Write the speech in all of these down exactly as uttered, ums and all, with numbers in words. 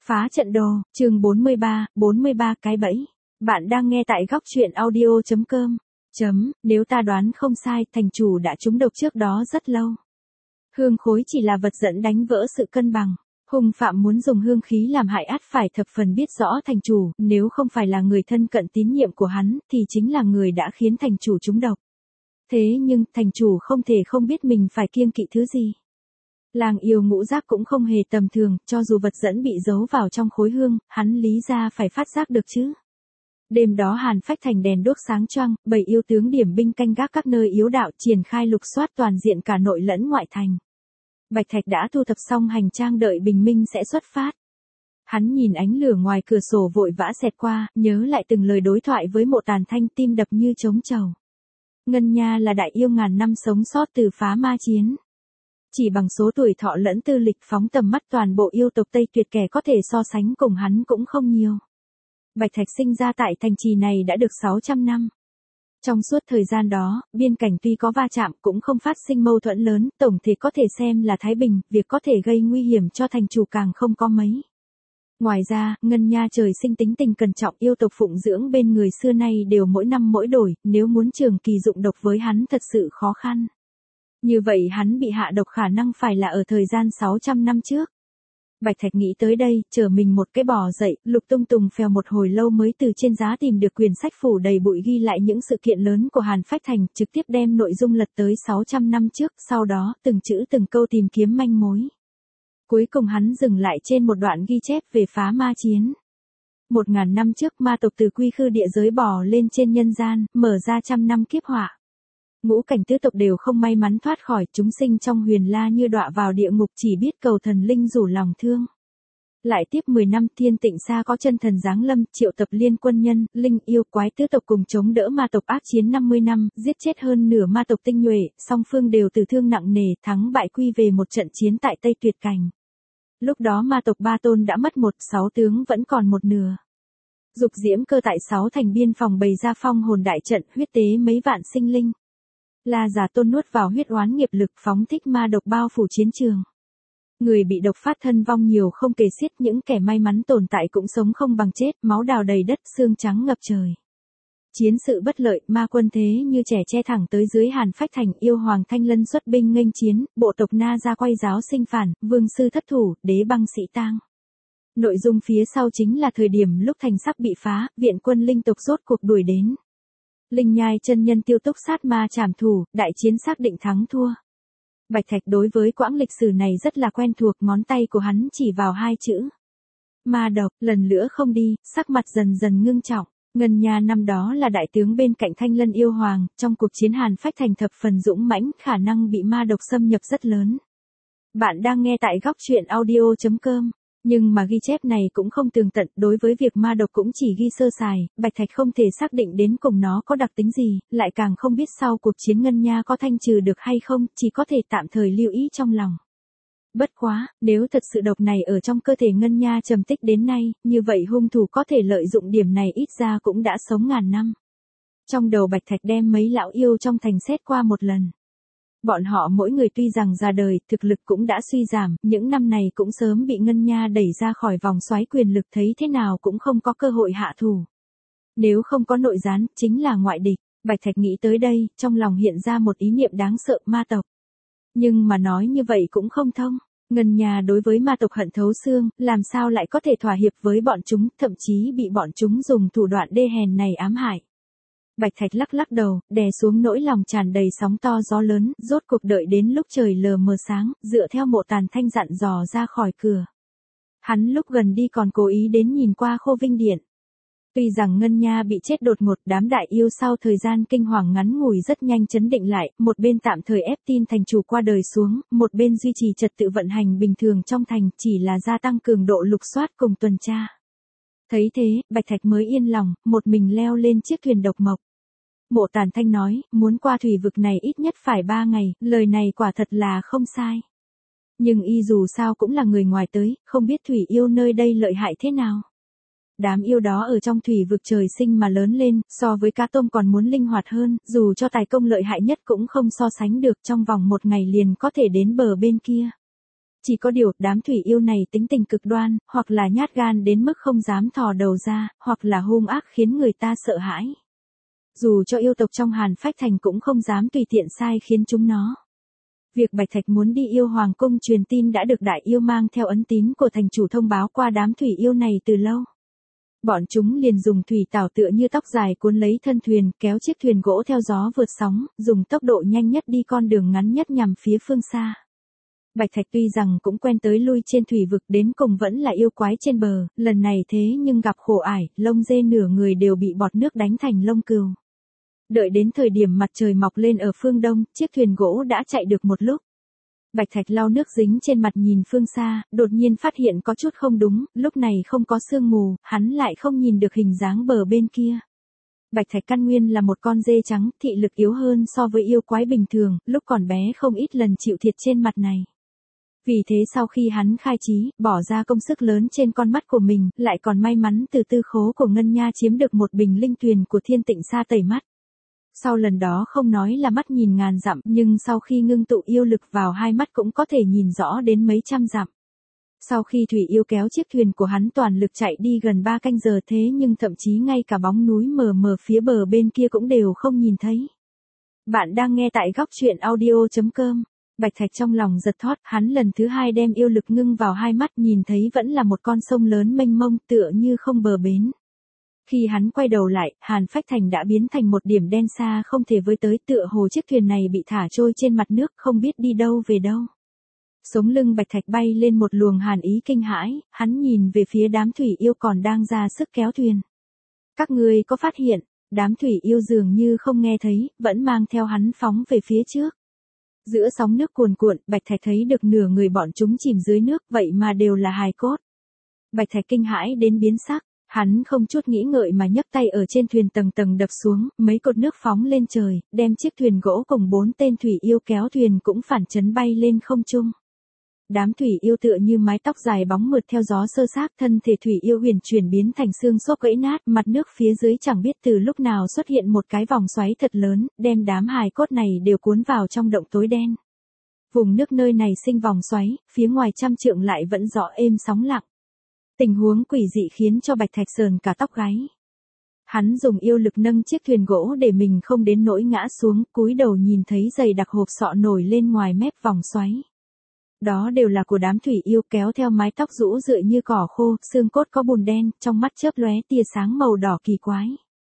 Phá trận đồ, chương bốn mươi ba, bốn mươi ba cái bẫy. Bạn đang nghe tại góc truyện audio chấm com. Chấm, nếu ta đoán không sai, thành chủ đã trúng độc trước đó rất lâu. Hương khối chỉ là vật dẫn đánh vỡ sự cân bằng. Hung phạm muốn dùng hương khí làm hại ắt phải thập phần biết rõ thành chủ, nếu không phải là người thân cận tín nhiệm của hắn, thì chính là người đã khiến thành chủ trúng độc. Thế nhưng, thành chủ không thể không biết mình phải kiêng kỵ thứ gì. Làng yêu ngũ giác cũng không hề tầm thường, cho dù vật dẫn bị giấu vào trong khối hương, hắn lý ra phải phát giác được chứ. Đêm đó Hàn Phách Thành đèn đuốc sáng choang, bảy yêu tướng điểm binh canh gác các nơi yếu đạo, triển khai lục soát toàn diện cả nội lẫn ngoại thành. Bạch Thạch đã thu thập xong hành trang đợi bình minh sẽ xuất phát. Hắn nhìn ánh lửa ngoài cửa sổ vội vã xẹt qua, nhớ lại từng lời đối thoại với Mộ Tàn Thanh, tim đập như trống trầu. Ngân Nha là đại yêu ngàn năm sống sót từ phá ma chiến. Chỉ bằng số tuổi thọ lẫn tư lịch phóng tầm mắt toàn bộ yêu tộc Tây Tuyệt, kẻ có thể so sánh cùng hắn cũng không nhiều. Bạch Thạch sinh ra tại thành trì này đã được sáu trăm năm. Trong suốt thời gian đó, biên cảnh tuy có va chạm cũng không phát sinh mâu thuẫn lớn, tổng thể có thể xem là thái bình, việc có thể gây nguy hiểm cho thành chủ càng không có mấy. Ngoài ra, Ngân Nha trời sinh tính tình cẩn trọng, yêu tộc phụng dưỡng bên người xưa nay đều mỗi năm mỗi đổi, nếu muốn trường kỳ dụng độc với hắn thật sự khó khăn. Như vậy hắn bị hạ độc khả năng phải là ở thời gian sáu trăm năm trước. Bạch Thạch nghĩ tới đây, chở mình một cái bò dậy, lục tung tùng phèo một hồi lâu mới từ trên giá tìm được quyển sách phủ đầy bụi ghi lại những sự kiện lớn của Hàn Phách Thành, trực tiếp đem nội dung lật tới sáu trăm năm trước, sau đó từng chữ từng câu tìm kiếm manh mối. Cuối cùng hắn dừng lại trên một đoạn ghi chép về phá ma chiến. Một ngàn năm trước ma tộc từ quy khư địa giới bò lên trên nhân gian, mở ra trăm năm kiếp họa. Ngũ cảnh tứ tộc đều không may mắn thoát khỏi, chúng sinh trong huyền la như đọa vào địa ngục, chỉ biết cầu thần linh rủ lòng thương. Lại tiếp mười năm, Thiên Tịnh Sa có chân thần giáng lâm, triệu tập liên quân nhân, linh yêu quái tứ tộc cùng chống đỡ ma tộc ác chiến năm mươi năm, giết chết hơn nửa ma tộc tinh nhuệ, song phương đều tử thương nặng nề, thắng bại quy về một trận chiến tại Tây Tuyệt Cảnh. Lúc đó ma tộc ba tôn đã mất một, sáu tướng vẫn còn một nửa. Dục diễm cơ tại sáu thành biên phòng bày ra phong hồn đại trận, huyết tế mấy vạn sinh linh. La Giả Tôn nuốt vào huyết oán nghiệp lực, phóng thích ma độc bao phủ chiến trường. Người bị độc phát thân vong nhiều không kể xiết, những kẻ may mắn tồn tại cũng sống không bằng chết, máu đào đầy đất, xương trắng ngập trời. Chiến sự bất lợi, ma quân thế như trẻ che thẳng tới dưới Hàn Phách Thành, yêu hoàng Thanh Lân xuất binh nghênh chiến, bộ tộc Na ra quay giáo sinh phản, vương sư thất thủ, đế băng sĩ tang. Nội dung phía sau chính là thời điểm lúc thành sắp bị phá, viện quân linh tộc rốt cuộc đuổi đến. Linh Nhai chân nhân tiêu túc sát ma trảm thủ, đại chiến xác định thắng thua. Bạch Thạch đối với quãng lịch sử này rất là quen thuộc, ngón tay của hắn chỉ vào hai chữ. Ma độc, lần nữa không đi, sắc mặt dần dần ngưng trọng. Ngân Nha năm đó là đại tướng bên cạnh Thanh Lân yêu hoàng, trong cuộc chiến Hàn Phách Thành thập phần dũng mãnh, khả năng bị ma độc xâm nhập rất lớn. Bạn đang nghe tại góc truyện audio chấm com. Nhưng mà ghi chép này cũng không tường tận, đối với việc ma độc cũng chỉ ghi sơ sài, Bạch Thạch không thể xác định đến cùng nó có đặc tính gì, lại càng không biết sau cuộc chiến Ngân Nha có thanh trừ được hay không, chỉ có thể tạm thời lưu ý trong lòng. Bất quá, nếu thật sự độc này ở trong cơ thể Ngân Nha trầm tích đến nay, như vậy hung thủ có thể lợi dụng điểm này, ít ra cũng đã sống ngàn năm. Trong đầu Bạch Thạch đem mấy lão yêu trong thành xét qua một lần. Bọn họ mỗi người tuy rằng già đời, thực lực cũng đã suy giảm, những năm này cũng sớm bị Ngân Nha đẩy ra khỏi vòng xoáy quyền lực, thấy thế nào cũng không có cơ hội hạ thủ. Nếu không có nội gián, chính là ngoại địch. Bạch Thạch nghĩ tới đây, trong lòng hiện ra một ý niệm đáng sợ, ma tộc. Nhưng mà nói như vậy cũng không thông. Ngân Nha đối với ma tộc hận thấu xương, làm sao lại có thể thỏa hiệp với bọn chúng, thậm chí bị bọn chúng dùng thủ đoạn đê hèn này ám hại. Bạch Thạch lắc lắc đầu, đè xuống nỗi lòng tràn đầy sóng to gió lớn, rốt cuộc đợi đến lúc trời lờ mờ sáng, dựa theo Mộ Tàn Thanh dặn dò ra khỏi cửa. Hắn lúc gần đi còn cố ý đến nhìn qua Khô Vinh Điện. Tuy rằng Ngân Nha bị chết đột ngột, đám đại yêu sau thời gian kinh hoàng ngắn ngủi rất nhanh chấn định lại, một bên tạm thời ép tin thành chủ qua đời xuống, một bên duy trì trật tự vận hành bình thường trong thành, chỉ là gia tăng cường độ lục soát cùng tuần tra. Thấy thế, Bạch Thạch mới yên lòng, một mình leo lên chiếc thuyền độc mộc. Mộ Tàn Thanh nói, muốn qua thủy vực này ít nhất phải ba ngày, lời này quả thật là không sai. Nhưng y dù sao cũng là người ngoài tới, không biết thủy yêu nơi đây lợi hại thế nào. Đám yêu đó ở trong thủy vực trời sinh mà lớn lên, so với cá tôm còn muốn linh hoạt hơn, dù cho tài công lợi hại nhất cũng không so sánh được, trong vòng một ngày liền có thể đến bờ bên kia. Chỉ có điều, đám thủy yêu này tính tình cực đoan, hoặc là nhát gan đến mức không dám thò đầu ra, hoặc là hung ác khiến người ta sợ hãi. Dù cho yêu tộc trong Hàn Phách Thành cũng không dám tùy tiện sai khiến chúng nó. Việc Bạch Thạch muốn đi yêu hoàng cung truyền tin đã được đại yêu mang theo ấn tín của thành chủ thông báo qua đám thủy yêu này từ lâu. Bọn chúng liền dùng thủy tảo tựa như tóc dài cuốn lấy thân thuyền, kéo chiếc thuyền gỗ theo gió vượt sóng, dùng tốc độ nhanh nhất đi con đường ngắn nhất nhằm phía phương xa. Bạch Thạch tuy rằng cũng quen tới lui trên thủy vực, đến cùng vẫn là yêu quái trên bờ, lần này thế nhưng gặp khổ ải, lông dê nửa người đều bị bọt nước đánh thành lông cừu. Đợi đến thời điểm mặt trời mọc lên ở phương đông, chiếc thuyền gỗ đã chạy được một lúc. Bạch Thạch lau nước dính trên mặt nhìn phương xa, đột nhiên phát hiện có chút không đúng, lúc này không có sương mù, hắn lại không nhìn được hình dáng bờ bên kia. Bạch Thạch căn nguyên là một con dê trắng, thị lực yếu hơn so với yêu quái bình thường, lúc còn bé không ít lần chịu thiệt trên mặt này. Vì thế sau khi hắn khai trí, bỏ ra công sức lớn trên con mắt của mình, lại còn may mắn từ tư khố của Ngân Nha chiếm được một bình linh tuyền của Thiên Tịnh Sa tẩy mắt. Sau lần đó không nói là mắt nhìn ngàn dặm, nhưng sau khi ngưng tụ yêu lực vào hai mắt cũng có thể nhìn rõ đến mấy trăm dặm. Sau khi thủy yêu kéo chiếc thuyền của hắn toàn lực chạy đi gần ba canh giờ thế nhưng thậm chí ngay cả bóng núi mờ mờ phía bờ bên kia cũng đều không nhìn thấy. Bạn đang nghe tại góc truyện audio chấm com. Bạch Thạch trong lòng giật thót, hắn lần thứ hai đem yêu lực ngưng vào hai mắt, nhìn thấy vẫn là một con sông lớn mênh mông tựa như không bờ bến. Khi hắn quay đầu lại, Hàn Phách Thành đã biến thành một điểm đen xa không thể với tới, tựa hồ chiếc thuyền này bị thả trôi trên mặt nước, không biết đi đâu về đâu. Sống lưng Bạch Thạch bay lên một luồng hàn ý kinh hãi, hắn nhìn về phía đám thủy yêu còn đang ra sức kéo thuyền. Các ngươi có phát hiện, đám thủy yêu dường như không nghe thấy, vẫn mang theo hắn phóng về phía trước. Giữa sóng nước cuồn cuộn, Bạch Thạch thấy được nửa người bọn chúng chìm dưới nước, vậy mà đều là hài cốt. Bạch Thạch kinh hãi đến biến sắc. Hắn không chút nghĩ ngợi mà nhấc tay ở trên thuyền tầng tầng đập xuống, mấy cột nước phóng lên trời, đem chiếc thuyền gỗ cùng bốn tên thủy yêu kéo thuyền cũng phản chấn bay lên không trung. Đám thủy yêu tựa như mái tóc dài bóng mượt theo gió sơ xác, thân thể thủy yêu huyền chuyển biến thành xương xốp gãy nát, mặt nước phía dưới chẳng biết từ lúc nào xuất hiện một cái vòng xoáy thật lớn, đem đám hài cốt này đều cuốn vào trong động tối đen. Vùng nước nơi này sinh vòng xoáy, phía ngoài trăm trượng lại vẫn rõ êm sóng lặng. Tình huống quỷ dị khiến cho Bạch Thạch sờn cả tóc gáy. Hắn dùng yêu lực nâng chiếc thuyền gỗ để mình không đến nỗi ngã xuống, cúi đầu nhìn thấy dày đặc hộp sọ nổi lên ngoài mép vòng xoáy. Đó đều là của đám thủy yêu, kéo theo mái tóc rũ rượi như cỏ khô, xương cốt có bùn đen, trong mắt chớp lóe tia sáng màu đỏ kỳ quái.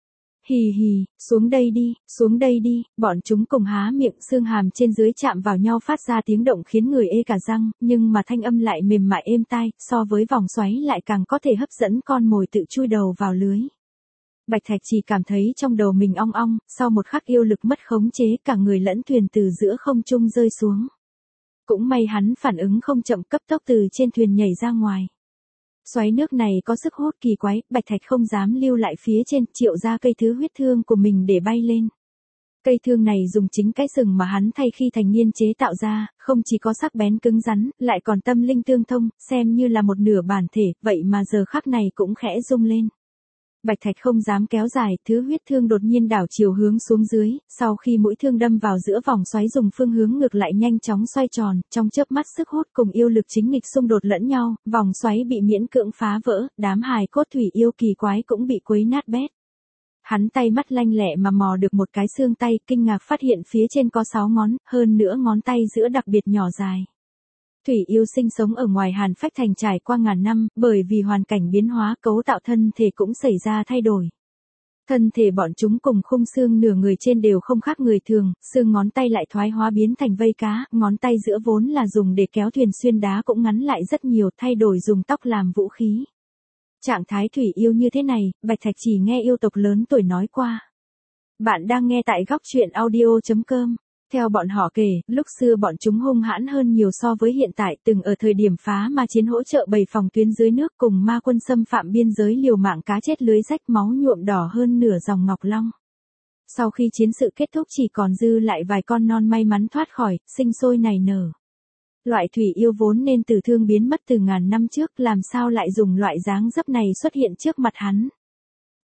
Hì hì, xuống đây đi, xuống đây đi, bọn chúng cùng há miệng, xương hàm trên dưới chạm vào nhau phát ra tiếng động khiến người ê cả răng, nhưng mà thanh âm lại mềm mại êm tai, so với vòng xoáy lại càng có thể hấp dẫn con mồi tự chui đầu vào lưới. Bạch Thạch chỉ cảm thấy trong đầu mình ong ong, sau một khắc yêu lực mất khống chế, cả người lẫn thuyền từ giữa không trung rơi xuống. Cũng may hắn phản ứng không chậm, cấp tốc từ trên thuyền nhảy ra ngoài. Xoáy nước này có sức hút kỳ quái, Bạch Thạch không dám lưu lại phía trên, triệu ra cây thứ huyết thương của mình để bay lên. Cây thương này dùng chính cái sừng mà hắn thay khi thành niên chế tạo ra, không chỉ có sắc bén cứng rắn, lại còn tâm linh tương thông, xem như là một nửa bản thể, vậy mà giờ khắc này cũng khẽ rung lên. Bạch Thạch không dám kéo dài, thứ huyết thương đột nhiên đảo chiều hướng xuống dưới, sau khi mũi thương đâm vào giữa vòng xoáy dùng phương hướng ngược lại nhanh chóng xoay tròn, trong chớp mắt sức hút cùng yêu lực chính nghịch xung đột lẫn nhau, vòng xoáy bị miễn cưỡng phá vỡ, đám hài cốt thủy yêu kỳ quái cũng bị quấy nát bét. Hắn tay mắt lanh lẹ mà mò được một cái xương tay, kinh ngạc phát hiện phía trên có sáu ngón, hơn nữa ngón tay giữa đặc biệt nhỏ dài. Thủy yêu sinh sống ở ngoài Hàn Phách Thành trải qua ngàn năm, bởi vì hoàn cảnh biến hóa cấu tạo thân thể cũng xảy ra thay đổi. Thân thể bọn chúng cùng khung xương nửa người trên đều không khác người thường, xương ngón tay lại thoái hóa biến thành vây cá, ngón tay giữa vốn là dùng để kéo thuyền xuyên đá cũng ngắn lại rất nhiều, thay đổi dùng tóc làm vũ khí. Trạng thái thủy yêu như thế này, Bạch Thạch chỉ nghe yêu tộc lớn tuổi nói qua. Bạn đang nghe tại góc truyện audio chấm com. Theo bọn họ kể, lúc xưa bọn chúng hung hãn hơn nhiều so với hiện tại, từng ở thời điểm phá ma chiến hỗ trợ bầy phòng tuyến dưới nước cùng ma quân xâm phạm biên giới liều mạng cá chết lưới rách, máu nhuộm đỏ hơn nửa dòng ngọc long. Sau khi chiến sự kết thúc chỉ còn dư lại vài con non may mắn thoát khỏi, sinh sôi nảy nở. Loại thủy yêu vốn nên tử thương biến mất từ ngàn năm trước, làm sao lại dùng loại dáng dấp này xuất hiện trước mặt hắn.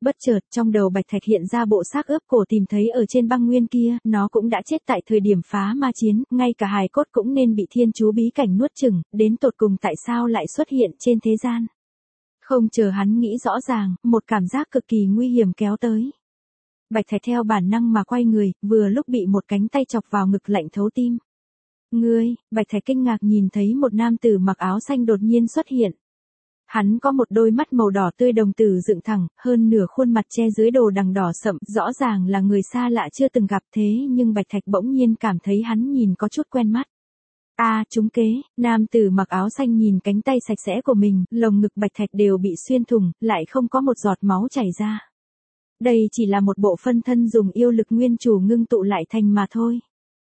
Bất chợt, trong đầu Bạch Thạch hiện ra bộ xác ướp cổ tìm thấy ở trên băng nguyên kia, nó cũng đã chết tại thời điểm phá ma chiến, ngay cả hài cốt cũng nên bị thiên chú bí cảnh nuốt chửng, đến tột cùng tại sao lại xuất hiện trên thế gian. Không chờ hắn nghĩ rõ ràng, một cảm giác cực kỳ nguy hiểm kéo tới. Bạch Thạch theo bản năng mà quay người, vừa lúc bị một cánh tay chọc vào ngực lạnh thấu tim. Ngươi, Bạch Thạch kinh ngạc nhìn thấy một nam tử mặc áo xanh đột nhiên xuất hiện. Hắn có một đôi mắt màu đỏ tươi đồng tử dựng thẳng, hơn nửa khuôn mặt che dưới đồ đằng đỏ sậm, rõ ràng là người xa lạ chưa từng gặp thế nhưng Bạch Thạch bỗng nhiên cảm thấy hắn nhìn có chút quen mắt. A, à, trúng kế, nam tử mặc áo xanh nhìn cánh tay sạch sẽ của mình, lồng ngực Bạch Thạch đều bị xuyên thủng, lại không có một giọt máu chảy ra. Đây chỉ là một bộ phân thân dùng yêu lực nguyên chủ ngưng tụ lại thành mà thôi.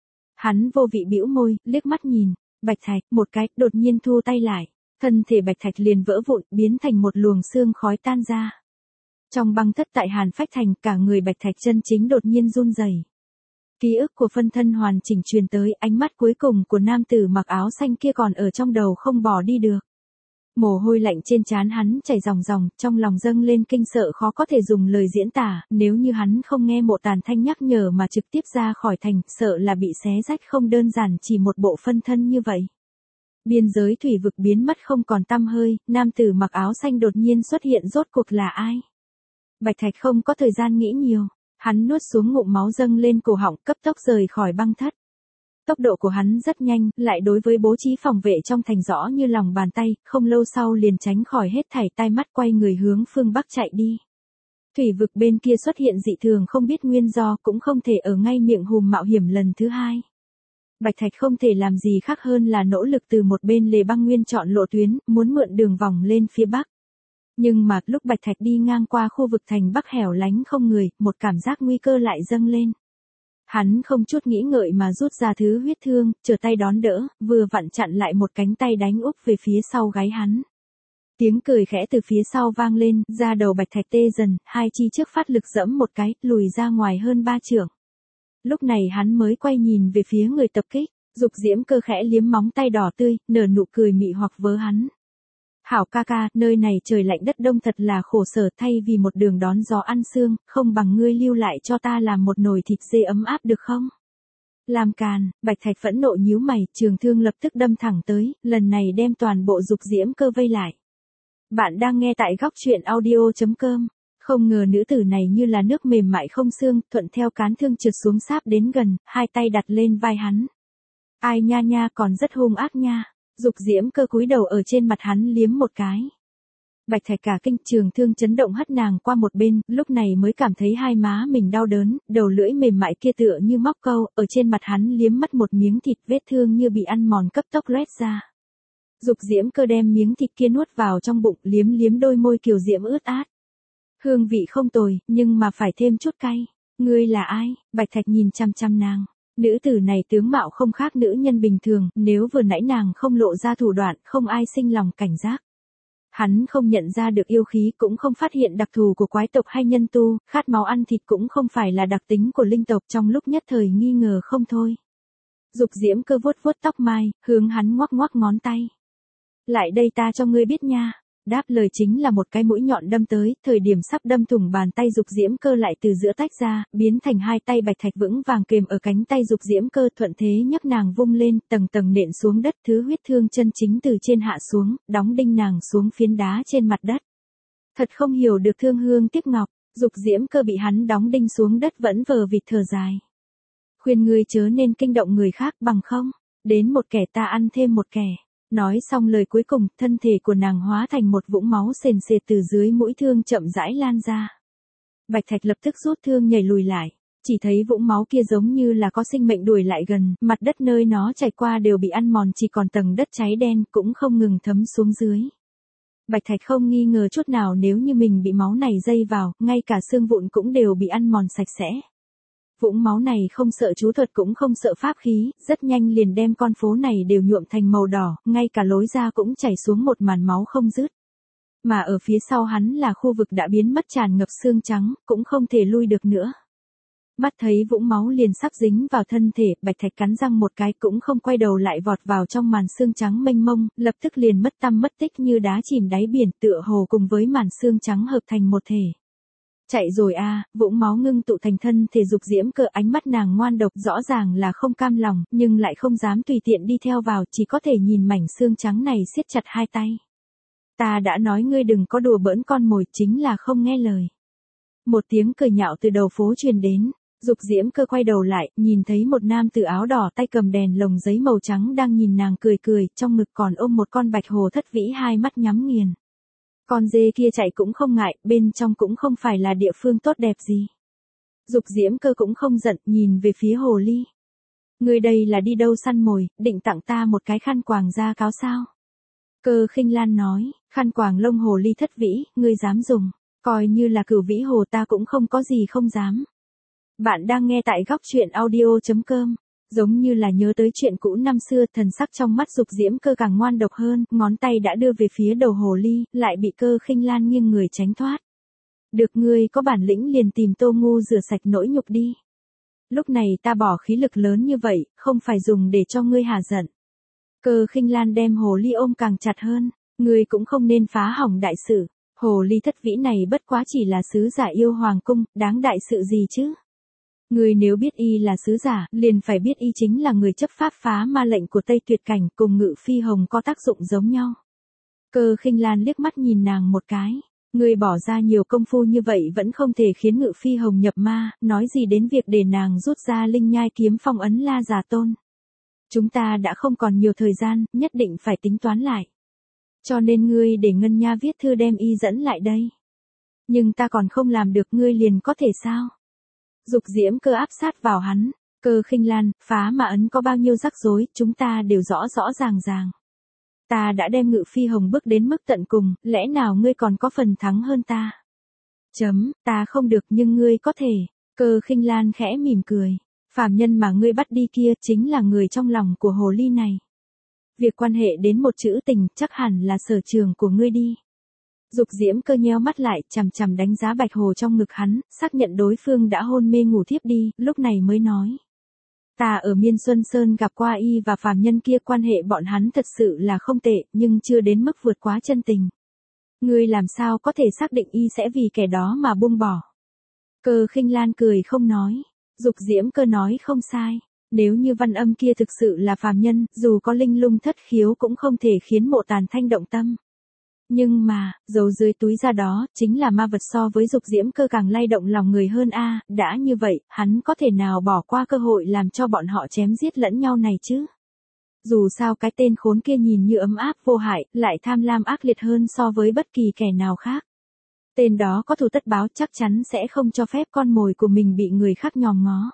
Hắn vô vị bĩu môi, liếc mắt nhìn, Bạch Thạch, một cái, đột nhiên thu tay lại. Thân thể Bạch Thạch liền vỡ vụn, biến thành một luồng xương khói tan ra. Trong băng thất tại Hàn Phách Thành, cả người Bạch Thạch chân chính đột nhiên run rẩy. Ký ức của phân thân hoàn chỉnh truyền tới, ánh mắt cuối cùng của nam tử mặc áo xanh kia còn ở trong đầu không bỏ đi được. Mồ hôi lạnh trên trán hắn chảy ròng ròng, trong lòng dâng lên kinh sợ khó có thể dùng lời diễn tả, nếu như hắn không nghe Mộ Tàn Thanh nhắc nhở mà trực tiếp ra khỏi thành, sợ là bị xé rách không đơn giản chỉ một bộ phân thân như vậy. Biên giới thủy vực biến mất không còn tăm hơi, nam tử mặc áo xanh đột nhiên xuất hiện rốt cuộc là ai? Bạch Thạch không có thời gian nghĩ nhiều, hắn nuốt xuống ngụm máu dâng lên cổ họng, cấp tốc rời khỏi băng thất. Tốc độ của hắn rất nhanh, lại đối với bố trí phòng vệ trong thành rõ như lòng bàn tay, không lâu sau liền tránh khỏi hết thảy tai mắt quay người hướng phương Bắc chạy đi. Thủy vực bên kia xuất hiện dị thường không biết nguyên do cũng không thể ở ngay miệng hùm mạo hiểm lần thứ hai. Bạch Thạch không thể làm gì khác hơn là nỗ lực từ một bên lề băng nguyên chọn lộ tuyến, muốn mượn đường vòng lên phía Bắc. Nhưng mà lúc Bạch Thạch đi ngang qua khu vực thành Bắc hẻo lánh không người, một cảm giác nguy cơ lại dâng lên. Hắn không chút nghĩ ngợi mà rút ra thứ huyết thương, trở tay đón đỡ, vừa vặn chặn lại một cánh tay đánh úp về phía sau gáy hắn. Tiếng cười khẽ từ phía sau vang lên, da đầu Bạch Thạch tê dần, hai chi trước phát lực dẫm một cái, lùi ra ngoài hơn ba trượng. Lúc này hắn mới quay nhìn về phía người tập kích, Dục Diễm Cơ khẽ liếm móng tay đỏ tươi, nở nụ cười mị hoặc vớ hắn. Hảo ca ca, nơi này trời lạnh đất đông thật là khổ sở, thay vì một đường đón gió ăn sương, không bằng ngươi lưu lại cho ta làm một nồi thịt dê ấm áp được không? Làm càn, Bạch Thạch phẫn nộ nhíu mày, trường thương lập tức đâm thẳng tới, lần này đem toàn bộ Dục Diễm Cơ vây lại. Bạn đang nghe tại góc truyện audio chấm com. Không ngờ nữ tử này như là nước mềm mại không xương, thuận theo cán thương trượt xuống sáp đến gần, hai tay đặt lên vai hắn. Ai nha nha, còn rất hung ác nha. Dục Diễm Cơ cúi đầu ở trên mặt hắn liếm một cái. Bạch Thạch cả kinh, trường thương chấn động hất nàng qua một bên, lúc này mới cảm thấy hai má mình đau đớn, đầu lưỡi mềm mại kia tựa như móc câu, ở trên mặt hắn liếm mất một miếng thịt, vết thương như bị ăn mòn cấp tốc loét ra. Dục Diễm Cơ đem miếng thịt kia nuốt vào trong bụng, liếm liếm đôi môi kiều diễm ướt át. Hương vị không tồi, nhưng mà phải thêm chút cay. Ngươi là ai? Bạch Thạch nhìn chăm chăm nàng. Nữ tử này tướng mạo không khác nữ nhân bình thường, nếu vừa nãy nàng không lộ ra thủ đoạn, không ai sinh lòng cảnh giác. Hắn không nhận ra được yêu khí, cũng không phát hiện đặc thù của quái tộc hay nhân tu, khát máu ăn thịt cũng không phải là đặc tính của linh tộc, trong lúc nhất thời nghi ngờ không thôi. Dục Diễm Cơ vuốt vuốt tóc mai, hướng hắn ngoắc ngoắc ngón tay. Lại đây ta cho ngươi biết nha. Đáp lời chính là một cái mũi nhọn đâm tới, thời điểm sắp đâm thủng bàn tay Dục Diễm Cơ lại từ giữa tách ra, biến thành hai tay Bạch Thạch vững vàng kềm ở cánh tay Dục Diễm Cơ, thuận thế nhấc nàng vung lên, tầng tầng nện xuống đất, thứ huyết thương chân chính từ trên hạ xuống, đóng đinh nàng xuống phiến đá trên mặt đất. Thật không hiểu được thương hương tiếc ngọc, Dục Diễm Cơ bị hắn đóng đinh xuống đất vẫn vờ vịt thở dài. Khuyên ngươi chớ nên kinh động người khác, bằng không, đến một kẻ ta ăn thêm một kẻ. Nói xong lời cuối cùng, thân thể của nàng hóa thành một vũng máu sền sệt từ dưới mũi thương chậm rãi lan ra. Bạch Thạch lập tức rút thương nhảy lùi lại, chỉ thấy vũng máu kia giống như là có sinh mệnh đuổi lại gần, mặt đất nơi nó chảy qua đều bị ăn mòn, chỉ còn tầng đất cháy đen cũng không ngừng thấm xuống dưới. Bạch Thạch không nghi ngờ chút nào nếu như mình bị máu này dây vào, ngay cả xương vụn cũng đều bị ăn mòn sạch sẽ. Vũng máu này không sợ chú thuật cũng không sợ pháp khí, rất nhanh liền đem con phố này đều nhuộm thành màu đỏ, ngay cả lối ra cũng chảy xuống một màn máu không dứt. Mà ở phía sau hắn là khu vực đã biến mất tràn ngập xương trắng, cũng không thể lui được nữa. Mắt thấy vũng máu liền sắp dính vào thân thể, Bạch Thạch cắn răng một cái cũng không quay đầu lại vọt vào trong màn xương trắng mênh mông, lập tức liền mất tăm mất tích như đá chìm đáy biển, tựa hồ cùng với màn xương trắng hợp thành một thể. Chạy rồi à, vũng máu ngưng tụ thành thân thể Dục Diễm Cơ, ánh mắt nàng ngoan độc rõ ràng là không cam lòng, nhưng lại không dám tùy tiện đi theo vào, chỉ có thể nhìn mảnh xương trắng này siết chặt hai tay. Ta đã nói ngươi đừng có đùa bỡn con mồi, chính là không nghe lời. Một tiếng cười nhạo từ đầu phố truyền đến. Dục Diễm Cơ quay đầu lại, nhìn thấy một nam tử áo đỏ tay cầm đèn lồng giấy màu trắng đang nhìn nàng cười cười, trong ngực còn ôm một con bạch hồ thất vĩ hai mắt nhắm nghiền. Con dê kia chạy cũng không ngại, bên trong cũng không phải là địa phương tốt đẹp gì. Dục Diễm Cơ cũng không giận, nhìn về phía hồ ly. Ngươi đây là đi đâu săn mồi, định tặng ta một cái khăn quàng da cáo sao? Cơ Khinh Lan nói, khăn quàng lông hồ ly thất vĩ, ngươi dám dùng, coi như là Cửu Vĩ Hồ ta cũng không có gì không dám. Bạn đang nghe tại góc truyện audio chấm com. Giống như là nhớ tới chuyện cũ năm xưa, thần sắc trong mắt Dục Diễm Cơ càng ngoan độc hơn, ngón tay đã đưa về phía đầu hồ ly, lại bị Cơ Khinh Lan nghiêng người tránh thoát. Được, ngươi có bản lĩnh liền tìm Tô Ngu rửa sạch nỗi nhục đi. Lúc này ta bỏ khí lực lớn như vậy, không phải dùng để cho ngươi hả giận. Cơ Khinh Lan đem hồ ly ôm càng chặt hơn, ngươi cũng không nên phá hỏng đại sự, hồ ly thất vĩ này bất quá chỉ là sứ giả yêu hoàng cung, đáng đại sự gì chứ? Ngươi nếu biết y là sứ giả, liền phải biết y chính là người chấp pháp phá ma lệnh của Tây Tuyệt Cảnh, cùng Ngự Phi Hồng có tác dụng giống nhau. Cơ Khinh Lan liếc mắt nhìn nàng một cái, ngươi bỏ ra nhiều công phu như vậy vẫn không thể khiến Ngự Phi Hồng nhập ma, nói gì đến việc để nàng rút ra linh nhai kiếm phong ấn La Già Tôn. Chúng ta đã không còn nhiều thời gian, nhất định phải tính toán lại. Cho nên ngươi để Ngân Nha viết thư đem y dẫn lại đây. Nhưng ta còn không làm được, ngươi liền có thể sao? Dục Diễm Cơ áp sát vào hắn, Cơ Khinh Lan, phá ma ấn có bao nhiêu rắc rối, chúng ta đều rõ rõ ràng ràng. Ta đã đem Ngự Phi Hồng bước đến mức tận cùng, lẽ nào ngươi còn có phần thắng hơn ta? Chấm, ta không được nhưng ngươi có thể. Cơ Khinh Lan khẽ mỉm cười. Phàm nhân mà ngươi bắt đi kia chính là người trong lòng của hồ ly này. Việc quan hệ đến một chữ tình chắc hẳn là sở trường của ngươi đi. Dục Diễm Cơ nheo mắt lại, chằm chằm đánh giá bạch hồ trong ngực hắn, xác nhận đối phương đã hôn mê ngủ thiếp đi, lúc này mới nói. Ta ở Miên Xuân Sơn gặp qua y và phàm nhân kia, quan hệ bọn hắn thật sự là không tệ, nhưng chưa đến mức vượt quá chân tình. Ngươi làm sao có thể xác định y sẽ vì kẻ đó mà buông bỏ? Cơ Khinh Lan cười không nói. Dục Diễm Cơ nói không sai. Nếu như Văn Âm kia thực sự là phàm nhân, dù có linh lung thất khiếu cũng không thể khiến Mộ Tàn Thanh động tâm. Nhưng mà, giấu dưới túi ra đó, chính là ma vật so với Dục Diễm Cơ càng lay động lòng người hơn a. Đã như vậy, hắn có thể nào bỏ qua cơ hội làm cho bọn họ chém giết lẫn nhau này chứ? Dù sao cái tên khốn kia nhìn như ấm áp vô hại, lại tham lam ác liệt hơn so với bất kỳ kẻ nào khác. Tên đó có thù tất báo, chắc chắn sẽ không cho phép con mồi của mình bị người khác nhòm ngó.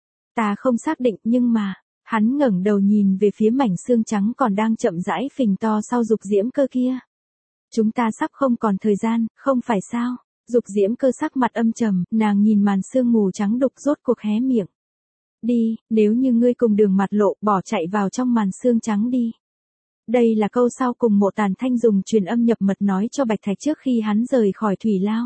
Ta không xác định, nhưng mà, hắn ngẩng đầu nhìn về phía mảnh xương trắng còn đang chậm rãi phình to sau Dục Diễm Cơ kia. Chúng ta sắp không còn thời gian, không phải sao? Dục Diễm Cơ sắc mặt âm trầm, nàng nhìn màn sương mù trắng đục rốt cuộc hé miệng. Đi, nếu như ngươi cùng đường mặt lộ, bỏ chạy vào trong màn sương trắng đi. Đây là câu sau cùng Mộ Tàn Thanh dùng truyền âm nhập mật nói cho Bạch Thạch trước khi hắn rời khỏi Thủy Lao.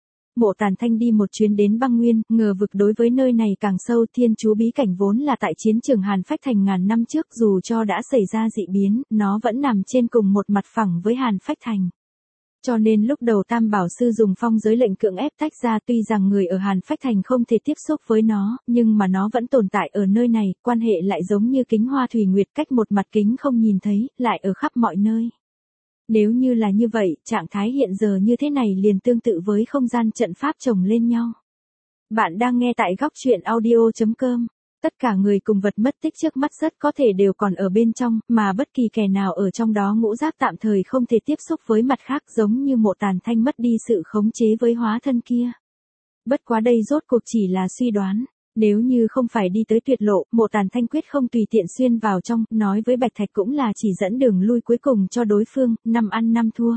Mộ Tàn Thanh đi một chuyến đến băng nguyên, ngờ vực đối với nơi này càng sâu. Thiên chú bí cảnh vốn là tại chiến trường Hàn Phách Thành ngàn năm trước, dù cho đã xảy ra dị biến, nó vẫn nằm trên cùng một mặt phẳng với Hàn Phách Thành. Cho nên lúc đầu Tam Bảo Sư dùng phong giới lệnh cưỡng ép tách ra, tuy rằng người ở Hàn Phách Thành không thể tiếp xúc với nó, nhưng mà nó vẫn tồn tại ở nơi này, quan hệ lại giống như kính hoa thủy nguyệt, cách một mặt kính không nhìn thấy, lại ở khắp mọi nơi. Nếu như là như vậy, trạng thái hiện giờ như thế này liền tương tự với không gian trận pháp chồng lên nhau. Bạn đang nghe tại góc truyện audio chấm com. Tất cả người cùng vật mất tích trước mắt rất có thể đều còn ở bên trong, mà bất kỳ kẻ nào ở trong đó ngũ giác tạm thời không thể tiếp xúc với mặt khác, giống như Mộ Tàn Thanh mất đi sự khống chế với hóa thân kia. Bất quá đây rốt cuộc chỉ là suy đoán. Nếu như không phải đi tới tuyệt lộ, Mộ Tàn Thanh quyết không tùy tiện xuyên vào trong, nói với Bạch Thạch cũng là chỉ dẫn đường lui cuối cùng cho đối phương, năm ăn năm thua.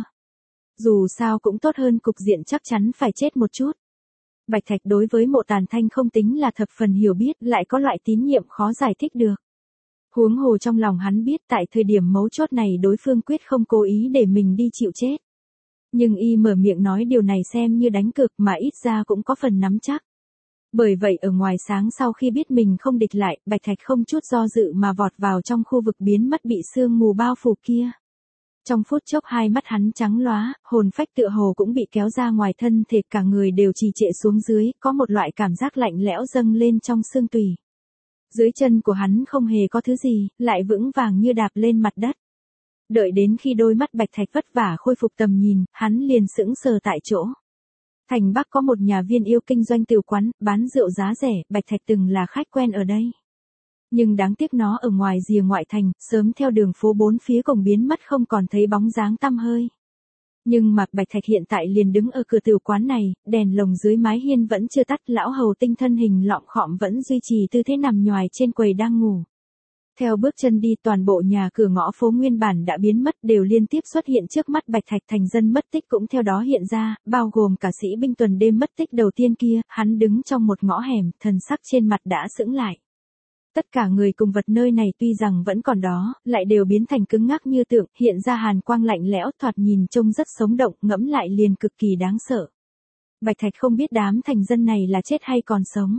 Dù sao cũng tốt hơn cục diện chắc chắn phải chết một chút. Bạch Thạch đối với Mộ Tàn Thanh không tính là thập phần hiểu biết, lại có loại tín nhiệm khó giải thích được. Huống hồ trong lòng hắn biết tại thời điểm mấu chốt này đối phương quyết không cố ý để mình đi chịu chết. Nhưng y mở miệng nói điều này xem như đánh cược, mà ít ra cũng có phần nắm chắc. Bởi vậy ở ngoài sáng sau khi biết mình không địch lại, Bạch Thạch không chút do dự mà vọt vào trong khu vực biến mất bị sương mù bao phủ kia. Trong phút chốc hai mắt hắn trắng lóa, hồn phách tựa hồ cũng bị kéo ra ngoài thân thể, cả người đều trì trệ xuống dưới, có một loại cảm giác lạnh lẽo dâng lên trong xương tủy. Dưới chân của hắn không hề có thứ gì, lại vững vàng như đạp lên mặt đất. Đợi đến khi đôi mắt Bạch Thạch vất vả khôi phục tầm nhìn, hắn liền sững sờ tại chỗ. Thành Bắc có một nhà viên yêu kinh doanh tiểu quán, bán rượu giá rẻ, Bạch Thạch từng là khách quen ở đây. Nhưng đáng tiếc nó ở ngoài rìa ngoại thành, sớm theo đường phố bốn phía cùng biến mất không còn thấy bóng dáng tăm hơi. Nhưng mà Bạch Thạch hiện tại liền đứng ở cửa tiểu quán này, đèn lồng dưới mái hiên vẫn chưa tắt, lão hầu tinh thân hình lọm khọm vẫn duy trì tư thế nằm nhoài trên quầy đang ngủ. Theo bước chân đi, toàn bộ nhà cửa ngõ phố nguyên bản đã biến mất đều liên tiếp xuất hiện trước mắt Bạch Thạch, thành dân mất tích cũng theo đó hiện ra, bao gồm cả sĩ binh tuần đêm mất tích đầu tiên kia, hắn đứng trong một ngõ hẻm, thần sắc trên mặt đã sững lại. Tất cả người cùng vật nơi này tuy rằng vẫn còn đó, lại đều biến thành cứng ngắc như tượng, hiện ra hàn quang lạnh lẽo, thoạt nhìn trông rất sống động, ngẫm lại liền cực kỳ đáng sợ. Bạch Thạch không biết đám thành dân này là chết hay còn sống.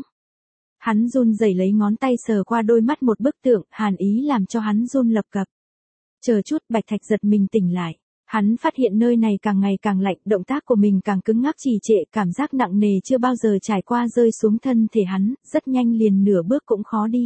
Hắn run rẩy lấy ngón tay sờ qua đôi mắt một bức tượng, hàn ý làm cho hắn run lập cập. Chờ chút, Bạch Thạch giật mình tỉnh lại. Hắn phát hiện nơi này càng ngày càng lạnh, động tác của mình càng cứng ngắc trì trệ, cảm giác nặng nề chưa bao giờ trải qua rơi xuống thân thể hắn, rất nhanh liền nửa bước cũng khó đi.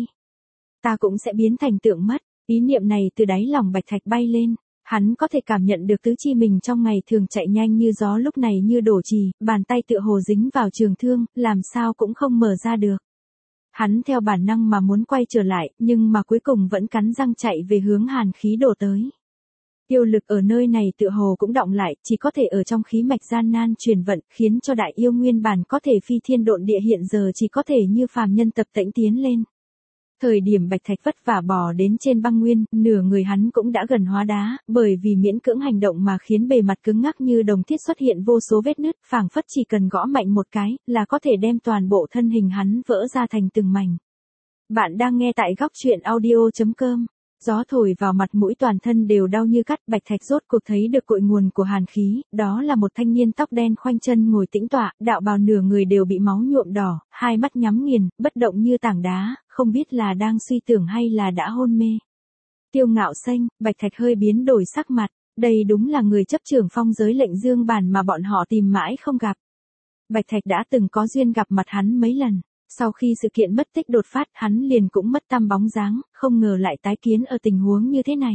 Ta cũng sẽ biến thành tượng mất, ý niệm này từ đáy lòng Bạch Thạch bay lên. Hắn có thể cảm nhận được tứ chi mình trong ngày thường chạy nhanh như gió lúc này như đổ trì, bàn tay tựa hồ dính vào trường thương, làm sao cũng không mở ra được. Hắn theo bản năng mà muốn quay trở lại, nhưng mà cuối cùng vẫn cắn răng chạy về hướng hàn khí đổ tới. Yêu lực ở nơi này tựa hồ cũng đọng lại, chỉ có thể ở trong khí mạch gian nan truyền vận, khiến cho đại yêu nguyên bản có thể phi thiên độn địa hiện giờ chỉ có thể như phàm nhân tập tễnh tiến lên. Thời điểm Bạch Thạch vất vả bò đến trên băng nguyên, nửa người hắn cũng đã gần hóa đá, bởi vì miễn cưỡng hành động mà khiến bề mặt cứng ngắc như đồng thiết xuất hiện vô số vết nứt, phảng phất chỉ cần gõ mạnh một cái, là có thể đem toàn bộ thân hình hắn vỡ ra thành từng mảnh. Bạn đang nghe tại góc truyện audio chấm com. Gió thổi vào mặt mũi, toàn thân đều đau như cắt. Bạch Thạch rốt cuộc thấy được cội nguồn của hàn khí, đó là một thanh niên tóc đen khoanh chân ngồi tĩnh tọa, đạo bào nửa người đều bị máu nhuộm đỏ, hai mắt nhắm nghiền, bất động như tảng đá, không biết là đang suy tưởng hay là đã hôn mê. Tiêu Ngạo Xanh. Bạch Thạch hơi biến đổi sắc mặt, đây đúng là người chấp trưởng phong giới lệnh Dương Bản mà bọn họ tìm mãi không gặp. Bạch Thạch đã từng có duyên gặp mặt hắn mấy lần. Sau khi sự kiện mất tích đột phát, hắn liền cũng mất tăm bóng dáng, không ngờ lại tái kiến ở tình huống như thế này.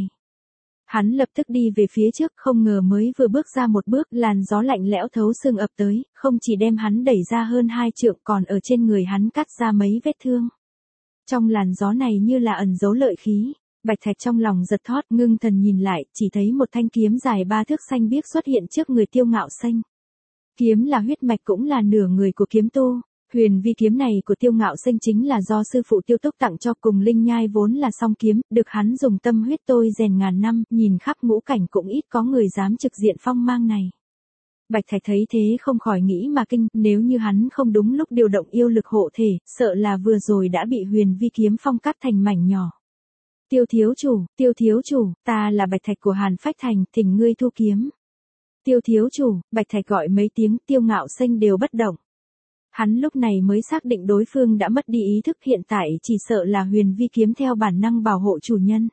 Hắn lập tức đi về phía trước, không ngờ mới vừa bước ra một bước, làn gió lạnh lẽo thấu xương ập tới, không chỉ đem hắn đẩy ra hơn hai trượng, còn ở trên người hắn cắt ra mấy vết thương. Trong làn gió này như là ẩn giấu lợi khí. Bạch Thạch trong lòng giật thót, ngưng thần nhìn lại, chỉ thấy một thanh kiếm dài ba thước xanh biếc xuất hiện trước người Tiêu Ngạo Xanh. Kiếm là huyết mạch cũng là nửa người của kiếm tu. Huyền vi kiếm này của Tiêu Ngạo Xanh chính là do sư phụ Tiêu Túc tặng cho, cùng linh nhai vốn là song kiếm, được hắn dùng tâm huyết tôi rèn ngàn năm, nhìn khắp ngũ cảnh cũng ít có người dám trực diện phong mang này. Bạch Thạch thấy thế không khỏi nghĩ mà kinh, nếu như hắn không đúng lúc điều động yêu lực hộ thể, sợ là vừa rồi đã bị huyền vi kiếm phong cắt thành mảnh nhỏ. Tiêu thiếu chủ, Tiêu thiếu chủ, ta là Bạch Thạch của Hàn Phách Thành, thỉnh ngươi thu kiếm. Tiêu thiếu chủ. Bạch Thạch gọi mấy tiếng, Tiêu Ngạo Xanh đều bất động. Hắn lúc này mới xác định đối phương đã mất đi ý thức, hiện tại chỉ sợ là huyền vi kiếm theo bản năng bảo hộ chủ nhân.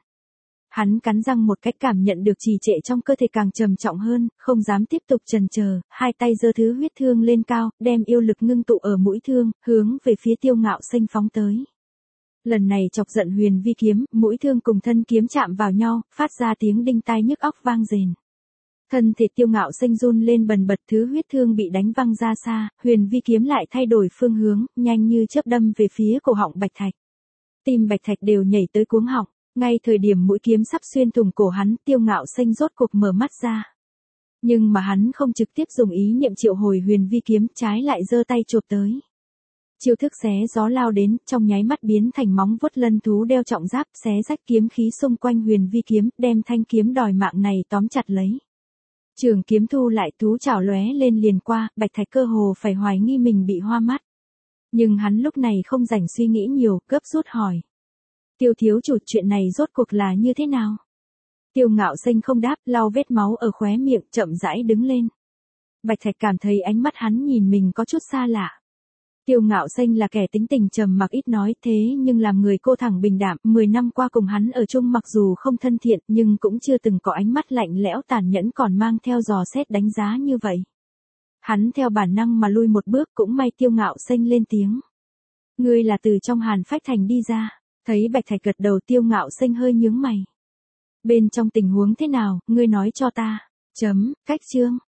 Hắn cắn răng một cách, cảm nhận được trì trệ trong cơ thể càng trầm trọng hơn, không dám tiếp tục chần chờ, hai tay giơ thứ huyết thương lên cao, đem yêu lực ngưng tụ ở mũi thương, hướng về phía Tiêu Ngạo Xanh phóng tới. Lần này chọc giận huyền vi kiếm, mũi thương cùng thân kiếm chạm vào nhau, phát ra tiếng đinh tai nhức óc vang rền. Thân thể Tiêu Ngạo Xanh run lên bần bật, thứ huyết thương bị đánh văng ra xa, huyền vi kiếm lại thay đổi phương hướng, nhanh như chớp đâm về phía cổ họng Bạch Thạch. Tim Bạch Thạch đều nhảy tới cuống họng, ngay thời điểm mũi kiếm sắp xuyên thủng cổ hắn, Tiêu Ngạo Xanh rốt cuộc mở mắt ra. Nhưng mà hắn không trực tiếp dùng ý niệm triệu hồi huyền vi kiếm, trái lại giơ tay chộp tới. Chiêu thức xé gió lao đến, trong nháy mắt biến thành móng vuốt lân thú đeo trọng giáp, xé rách kiếm khí xung quanh huyền vi kiếm, đem thanh kiếm đòi mạng này tóm chặt lấy. Trường kiếm thu lại, thú chảo lóe lên liền qua, Bạch Thạch cơ hồ phải hoài nghi mình bị hoa mắt. Nhưng hắn lúc này không rảnh suy nghĩ nhiều, gấp rút hỏi. Tiêu thiếu chủ, chuyện này rốt cuộc là như thế nào? Tiêu Ngạo Xanh không đáp, lau vết máu ở khóe miệng, chậm rãi đứng lên. Bạch Thạch cảm thấy ánh mắt hắn nhìn mình có chút xa lạ. Tiêu Ngạo Xanh là kẻ tính tình trầm mặc ít nói thế nhưng làm người cô thẳng bình đạm, mười năm qua cùng hắn ở chung mặc dù không thân thiện nhưng cũng chưa từng có ánh mắt lạnh lẽo tàn nhẫn còn mang theo dò xét đánh giá như vậy. Hắn theo bản năng mà lui một bước cũng may Tiêu Ngạo Xanh lên tiếng. Ngươi là từ trong Hàn Phách Thành đi ra, thấy Bạch Thạch gật đầu Tiêu Ngạo Xanh hơi nhướng mày. Bên trong tình huống thế nào, ngươi nói cho ta. Chấm, cách chương.